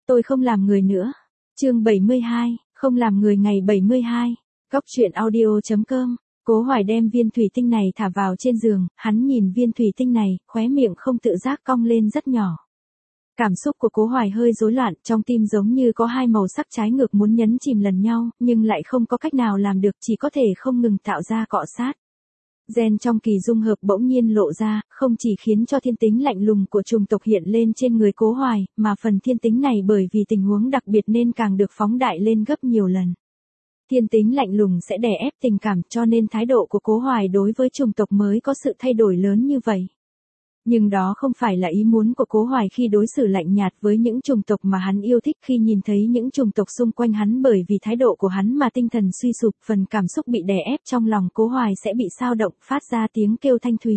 Tôi không làm người nữa. Chương 72, không làm người ngày 72. Góc truyện audio.com. Cố Hoài đem viên thủy tinh này thả vào trên giường, hắn nhìn viên thủy tinh này, khóe miệng không tự giác cong lên rất nhỏ. Cảm xúc của Cố Hoài hơi rối loạn, trong tim giống như có hai màu sắc trái ngược muốn nhấn chìm lần nhau, nhưng lại không có cách nào làm được, chỉ có thể không ngừng tạo ra cọ sát. Gen trong kỳ dung hợp bỗng nhiên lộ ra, không chỉ khiến cho thiên tính lạnh lùng của chủng tộc hiện lên trên người Cố Hoài, mà phần thiên tính này bởi vì tình huống đặc biệt nên càng được phóng đại lên gấp nhiều lần. Thiên tính lạnh lùng sẽ đè ép tình cảm, cho nên thái độ của Cố Hoài đối với chủng tộc mới có sự thay đổi lớn như vậy. Nhưng đó không phải là ý muốn của Cố Hoài khi đối xử lạnh nhạt với những chủng tộc mà hắn yêu thích, khi nhìn thấy những chủng tộc xung quanh hắn bởi vì thái độ của hắn mà tinh thần suy sụp, phần cảm xúc bị đè ép trong lòng Cố Hoài sẽ bị xao động, phát ra tiếng kêu thanh thúy.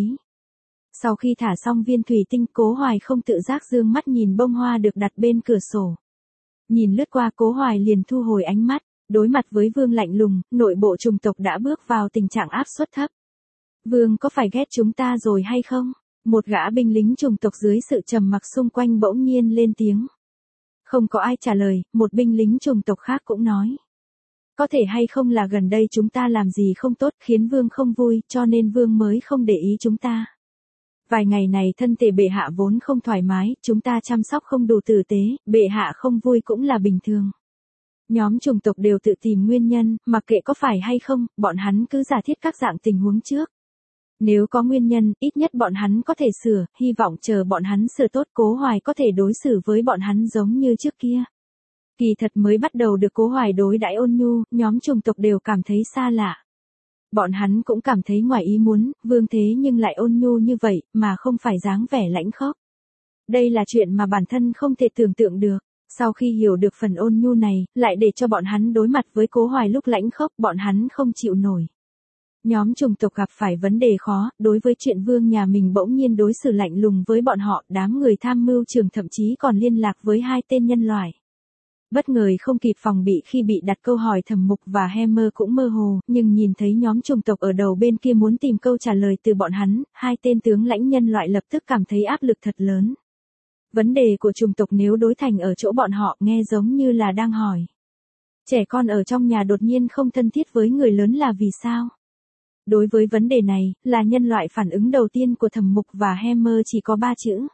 Sau khi thả xong viên thủy tinh, Cố Hoài không tự giác dương mắt nhìn bông hoa được đặt bên cửa sổ. Nhìn lướt qua, Cố Hoài liền thu hồi ánh mắt, đối mặt với Vương lạnh lùng, nội bộ chủng tộc đã bước vào tình trạng áp suất thấp. Vương có phải ghét chúng ta rồi hay không? Một gã binh lính chủng tộc dưới sự trầm mặc xung quanh bỗng nhiên lên tiếng. Không có ai trả lời, một binh lính chủng tộc khác cũng nói. Có thể hay không là gần đây chúng ta làm gì không tốt khiến Vương không vui, cho nên Vương mới không để ý chúng ta. Vài ngày này thân thể bệ hạ vốn không thoải mái, chúng ta chăm sóc không đủ tử tế, bệ hạ không vui cũng là bình thường. Nhóm chủng tộc đều tự tìm nguyên nhân, mặc kệ có phải hay không, bọn hắn cứ giả thiết các dạng tình huống trước. Nếu có nguyên nhân, ít nhất bọn hắn có thể sửa, hy vọng chờ bọn hắn sửa tốt, Cố Hoài có thể đối xử với bọn hắn giống như trước kia. Kỳ thật mới bắt đầu được Cố Hoài đối đãi ôn nhu, nhóm chủng tộc đều cảm thấy xa lạ. Bọn hắn cũng cảm thấy ngoài ý muốn, Vương thế nhưng lại ôn nhu như vậy, mà không phải dáng vẻ lãnh khốc. Đây là chuyện mà bản thân không thể tưởng tượng được. Sau khi hiểu được phần ôn nhu này, lại để cho bọn hắn đối mặt với Cố Hoài lúc lãnh khốc, bọn hắn không chịu nổi. Nhóm chủng tộc gặp phải vấn đề khó, đối với chuyện Vương nhà mình bỗng nhiên đối xử lạnh lùng với bọn họ, đám người tham mưu trưởng thậm chí còn liên lạc với hai tên nhân loại. Bất ngờ không kịp phòng bị khi bị đặt câu hỏi, Thẩm Mục và Hammer cũng mơ hồ, nhưng nhìn thấy nhóm chủng tộc ở đầu bên kia muốn tìm câu trả lời từ bọn hắn, hai tên tướng lãnh nhân loại lập tức cảm thấy áp lực thật lớn. Vấn đề của chủng tộc nếu đối thành ở chỗ bọn họ nghe giống như là đang hỏi. Trẻ con ở trong nhà đột nhiên không thân thiết với người lớn là vì sao? Đối với vấn đề này, là nhân loại phản ứng đầu tiên của Thẩm Mục và Hammer chỉ có 3 chữ.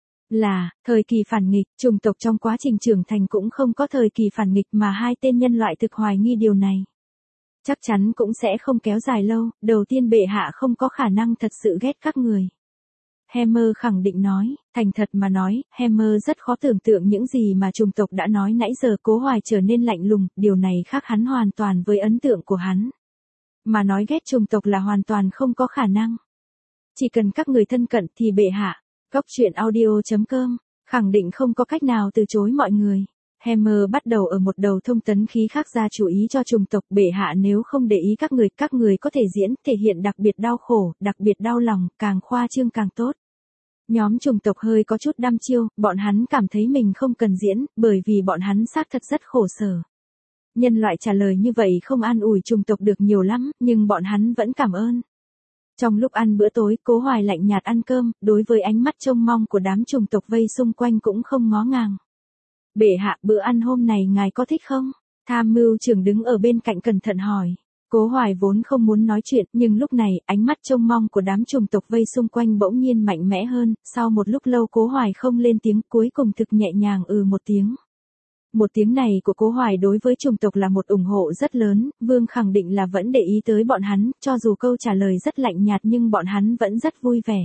Là, thời kỳ phản nghịch, chủng tộc trong quá trình trưởng thành cũng không có thời kỳ phản nghịch mà hai tên nhân loại thực hoài nghi điều này. Chắc chắn cũng sẽ không kéo dài lâu, đầu tiên bệ hạ không có khả năng thật sự ghét các người. Hammer khẳng định nói, thành thật mà nói, Hammer rất khó tưởng tượng những gì mà chủng tộc đã nói nãy giờ. Cố Hoài trở nên lạnh lùng, điều này khác hắn hoàn toàn với ấn tượng của hắn. Mà nói ghét chủng tộc là hoàn toàn không có khả năng. Chỉ cần các người thân cận thì bệ hạ, góc truyện audio.com, khẳng định không có cách nào từ chối mọi người. Hammer bắt đầu ở một đầu thông tấn khí khác ra chú ý cho chủng tộc, bệ hạ nếu không để ý các người có thể diễn, thể hiện đặc biệt đau khổ, đặc biệt đau lòng, càng khoa trương càng tốt. Nhóm chủng tộc hơi có chút đăm chiêu, bọn hắn cảm thấy mình không cần diễn, bởi vì bọn hắn xác thật rất khổ sở. Nhân loại trả lời như vậy không an ủi chủng tộc được nhiều lắm, nhưng bọn hắn vẫn cảm ơn. Trong lúc ăn bữa tối, Cố Hoài lạnh nhạt ăn cơm, đối với ánh mắt trông mong của đám chủng tộc vây xung quanh cũng không ngó ngàng. Bệ hạ, bữa ăn hôm này ngài có thích không? Tham mưu trưởng đứng ở bên cạnh cẩn thận hỏi. Cố Hoài vốn không muốn nói chuyện, nhưng lúc này, ánh mắt trông mong của đám chủng tộc vây xung quanh bỗng nhiên mạnh mẽ hơn, sau một lúc lâu Cố Hoài không lên tiếng, cuối cùng thực nhẹ nhàng một tiếng. Một tiếng này của Cố Hoài đối với chủng tộc là một ủng hộ rất lớn, Vương khẳng định là vẫn để ý tới bọn hắn, cho dù câu trả lời rất lạnh nhạt nhưng bọn hắn vẫn rất vui vẻ.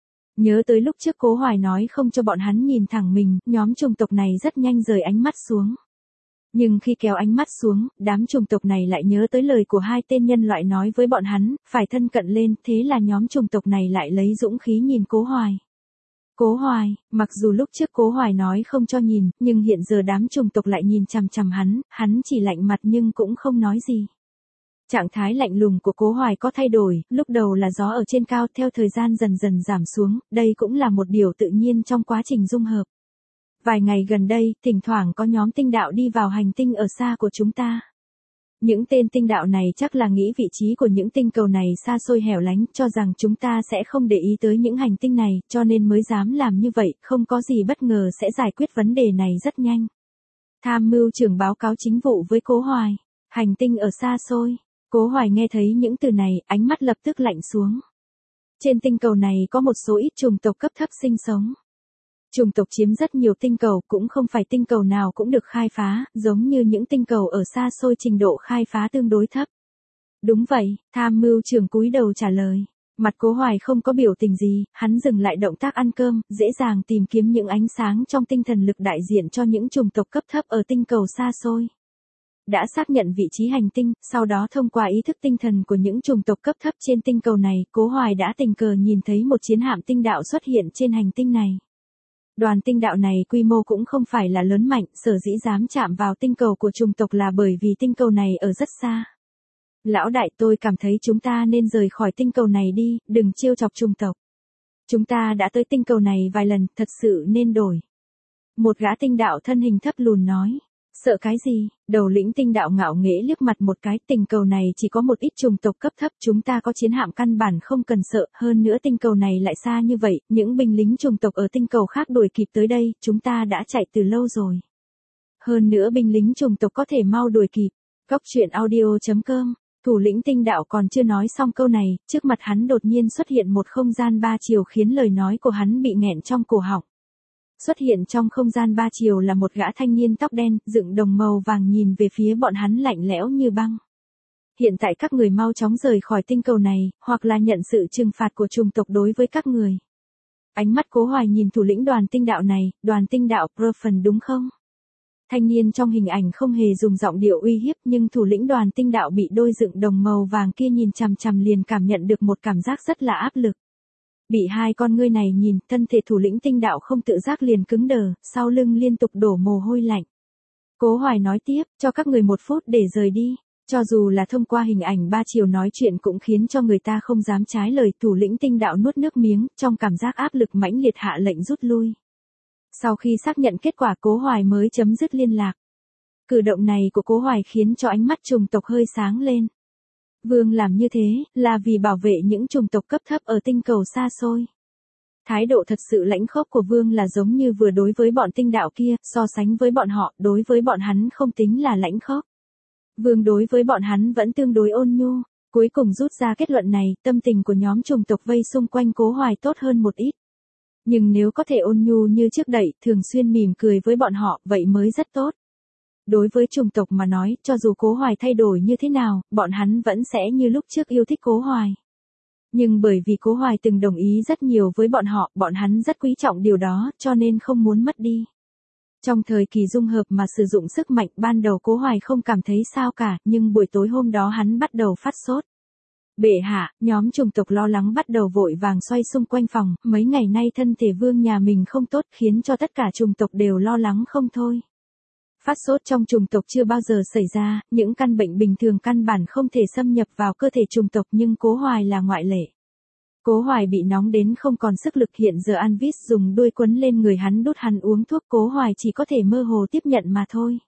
Nhớ tới lúc trước Cố Hoài nói không cho bọn hắn nhìn thẳng mình, nhóm chủng tộc này rất nhanh rời ánh mắt xuống. Nhưng khi kéo ánh mắt xuống, đám chủng tộc này lại nhớ tới lời của hai tên nhân loại nói với bọn hắn, phải thân cận lên, thế là nhóm chủng tộc này lại lấy dũng khí nhìn Cố Hoài. Cố Hoài, mặc dù lúc trước Cố Hoài nói không cho nhìn, nhưng hiện giờ đám chủng tộc lại nhìn chằm chằm hắn chỉ lạnh mặt nhưng cũng không nói gì. Trạng thái lạnh lùng của Cố Hoài có thay đổi, lúc đầu là gió ở trên cao, theo thời gian dần dần giảm xuống, đây cũng là một điều tự nhiên trong quá trình dung hợp. Vài ngày gần đây, thỉnh thoảng có nhóm tinh đạo đi vào hành tinh ở xa của chúng ta. Những tên tinh đạo này chắc là nghĩ vị trí của những tinh cầu này xa xôi hẻo lánh, cho rằng chúng ta sẽ không để ý tới những hành tinh này, cho nên mới dám làm như vậy, không có gì bất ngờ sẽ giải quyết vấn đề này rất nhanh. Tham mưu trưởng báo cáo chính vụ với Cố Hoài. Hành tinh ở xa xôi. Cố Hoài nghe thấy những từ này, ánh mắt lập tức lạnh xuống. Trên tinh cầu này có một số ít chủng tộc cấp thấp sinh sống. Chủng tộc chiếm rất nhiều tinh cầu, cũng không phải tinh cầu nào cũng được khai phá, giống như những tinh cầu ở xa xôi trình độ khai phá tương đối thấp. Đúng vậy, tham mưu trưởng cúi đầu trả lời. Mặt Cố Hoài không có biểu tình gì, hắn dừng lại động tác ăn cơm, dễ dàng tìm kiếm những ánh sáng trong tinh thần lực đại diện cho những chủng tộc cấp thấp ở tinh cầu xa xôi. Đã xác nhận vị trí hành tinh, sau đó thông qua ý thức tinh thần của những chủng tộc cấp thấp trên tinh cầu này, Cố Hoài đã tình cờ nhìn thấy một chiến hạm tinh đạo xuất hiện trên hành tinh này. Đoàn tinh đạo này quy mô cũng không phải là lớn mạnh, sở dĩ dám chạm vào tinh cầu của chủng tộc là bởi vì tinh cầu này ở rất xa. Lão đại, tôi cảm thấy chúng ta nên rời khỏi tinh cầu này đi, đừng trêu chọc chủng tộc. Chúng ta đã tới tinh cầu này vài lần, thật sự nên đổi. Một gã tinh đạo thân hình thấp lùn nói. Sợ cái gì? Đầu lĩnh tinh đạo ngạo nghễ liếc mặt một cái, tinh cầu này chỉ có một ít chủng tộc cấp thấp, chúng ta có chiến hạm căn bản không cần sợ, hơn nữa tinh cầu này lại xa như vậy, những binh lính chủng tộc ở tinh cầu khác đuổi kịp tới đây, chúng ta đã chạy từ lâu rồi. Hơn nữa binh lính chủng tộc có thể mau đuổi kịp. Góc truyện audio.com. Thủ lĩnh tinh đạo còn chưa nói xong câu này, trước mặt hắn đột nhiên xuất hiện một không gian ba chiều khiến lời nói của hắn bị nghẹn trong cổ họng. Xuất hiện trong không gian ba chiều là một gã thanh niên tóc đen, dựng đồng màu vàng nhìn về phía bọn hắn lạnh lẽo như băng. Hiện tại các người mau chóng rời khỏi tinh cầu này, hoặc là nhận sự trừng phạt của chủng tộc đối với các người. Ánh mắt Cố Hoài nhìn thủ lĩnh đoàn tinh đạo này, đoàn tinh đạo Profen đúng không? Thanh niên trong hình ảnh không hề dùng giọng điệu uy hiếp, nhưng thủ lĩnh đoàn tinh đạo bị đôi dựng đồng màu vàng kia nhìn chằm chằm liền cảm nhận được một cảm giác rất là áp lực. Bị hai con ngươi này nhìn, thân thể thủ lĩnh tinh đạo không tự giác liền cứng đờ, sau lưng liên tục đổ mồ hôi lạnh. Cố Hoài nói tiếp, cho các người 1 phút để rời đi. Cho dù là thông qua hình ảnh ba chiều nói chuyện cũng khiến cho người ta không dám trái lời, thủ lĩnh tinh đạo nuốt nước miếng, trong cảm giác áp lực mãnh liệt hạ lệnh rút lui. Sau khi xác nhận kết quả Cố Hoài mới chấm dứt liên lạc. Cử động này của Cố Hoài khiến cho ánh mắt chủng tộc hơi sáng lên. Vương làm như thế, là vì bảo vệ những chủng tộc cấp thấp ở tinh cầu xa xôi. Thái độ thật sự lãnh khốc của Vương là giống như vừa đối với bọn tinh đạo kia, so sánh với bọn họ, đối với bọn hắn không tính là lãnh khốc. Vương đối với bọn hắn vẫn tương đối ôn nhu. Cuối cùng rút ra kết luận này, tâm tình của nhóm chủng tộc vây xung quanh Cố Hoài tốt hơn một ít. Nhưng nếu có thể ôn nhu như trước đây, thường xuyên mỉm cười với bọn họ, vậy mới rất tốt. Đối với chủng tộc mà nói, cho dù Cố Hoài thay đổi như thế nào, bọn hắn vẫn sẽ như lúc trước yêu thích Cố Hoài. Nhưng bởi vì Cố Hoài từng đồng ý rất nhiều với bọn hắn rất quý trọng điều đó, cho nên không muốn mất đi. Trong thời kỳ dung hợp mà sử dụng sức mạnh, ban đầu Cố Hoài không cảm thấy sao cả, nhưng buổi tối hôm đó hắn bắt đầu phát sốt. Bệ hạ, nhóm chủng tộc lo lắng bắt đầu vội vàng xoay xung quanh phòng, mấy ngày nay thân thể Vương nhà mình không tốt khiến cho tất cả chủng tộc đều lo lắng không thôi. Phát sốt trong chủng tộc chưa bao giờ xảy ra, những căn bệnh bình thường căn bản không thể xâm nhập vào cơ thể chủng tộc nhưng Cố Hoài là ngoại lệ. Cố Hoài bị nóng đến không còn sức lực, hiện giờ Anvis dùng đuôi quấn lên người hắn đút hắn uống thuốc, Cố Hoài chỉ có thể mơ hồ tiếp nhận mà thôi.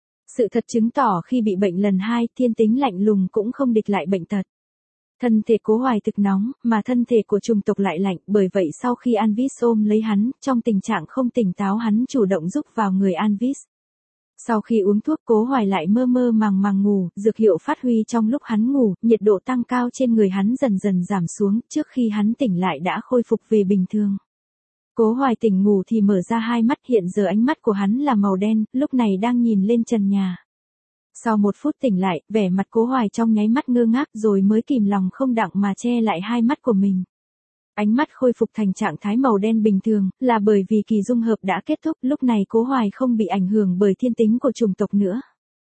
Sự thật chứng tỏ khi bị bệnh lần 2, thiên tính lạnh lùng cũng không địch lại bệnh tật. Thân thể Cố Hoài thực nóng, mà thân thể của chủng tộc lại lạnh, bởi vậy sau khi Anvis ôm lấy hắn, trong tình trạng không tỉnh táo hắn chủ động rúc vào người Anvis. Sau khi uống thuốc Cố Hoài lại mơ mơ màng màng ngủ, dược hiệu phát huy trong lúc hắn ngủ, nhiệt độ tăng cao trên người hắn dần dần giảm xuống, trước khi hắn tỉnh lại đã khôi phục về bình thường. Cố Hoài tỉnh ngủ thì mở ra hai mắt, hiện giờ ánh mắt của hắn là màu đen, lúc này đang nhìn lên trần nhà. Sau 1 phút tỉnh lại, vẻ mặt Cố Hoài trong nháy mắt ngơ ngác rồi mới kìm lòng không đặng mà che lại hai mắt của mình. Ánh mắt khôi phục thành trạng thái màu đen bình thường, là bởi vì kỳ dung hợp đã kết thúc, lúc này Cố Hoài không bị ảnh hưởng bởi thiên tính của chủng tộc nữa.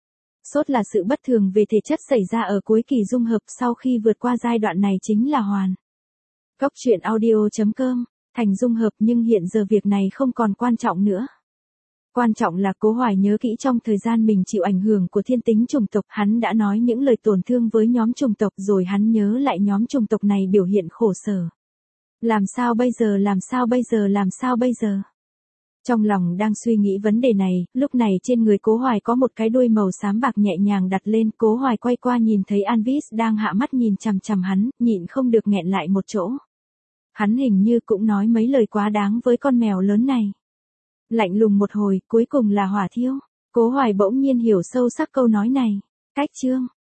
Sốt là sự bất thường về thể chất xảy ra ở cuối kỳ dung hợp, sau khi vượt qua giai đoạn này chính là hoàn. Góc truyện audio.com, thành dung hợp nhưng hiện giờ việc này không còn quan trọng nữa. Quan trọng là Cố Hoài nhớ kỹ trong thời gian mình chịu ảnh hưởng của thiên tính chủng tộc, hắn đã nói những lời tổn thương với nhóm chủng tộc rồi hắn nhớ lại nhóm chủng tộc này biểu hiện khổ sở. Làm sao bây giờ, làm sao bây giờ, làm sao bây giờ? Trong lòng đang suy nghĩ vấn đề này, lúc này trên người Cố Hoài có một cái đuôi màu xám bạc nhẹ nhàng đặt lên, Cố Hoài quay qua nhìn thấy Anvis đang hạ mắt nhìn chằm chằm hắn, nhịn không được nghẹn lại một chỗ. Hắn hình như cũng nói mấy lời quá đáng với con mèo lớn này. Lạnh lùng một hồi, cuối cùng là hỏa thiêu. Cố Hoài bỗng nhiên hiểu sâu sắc câu nói này. Cách chương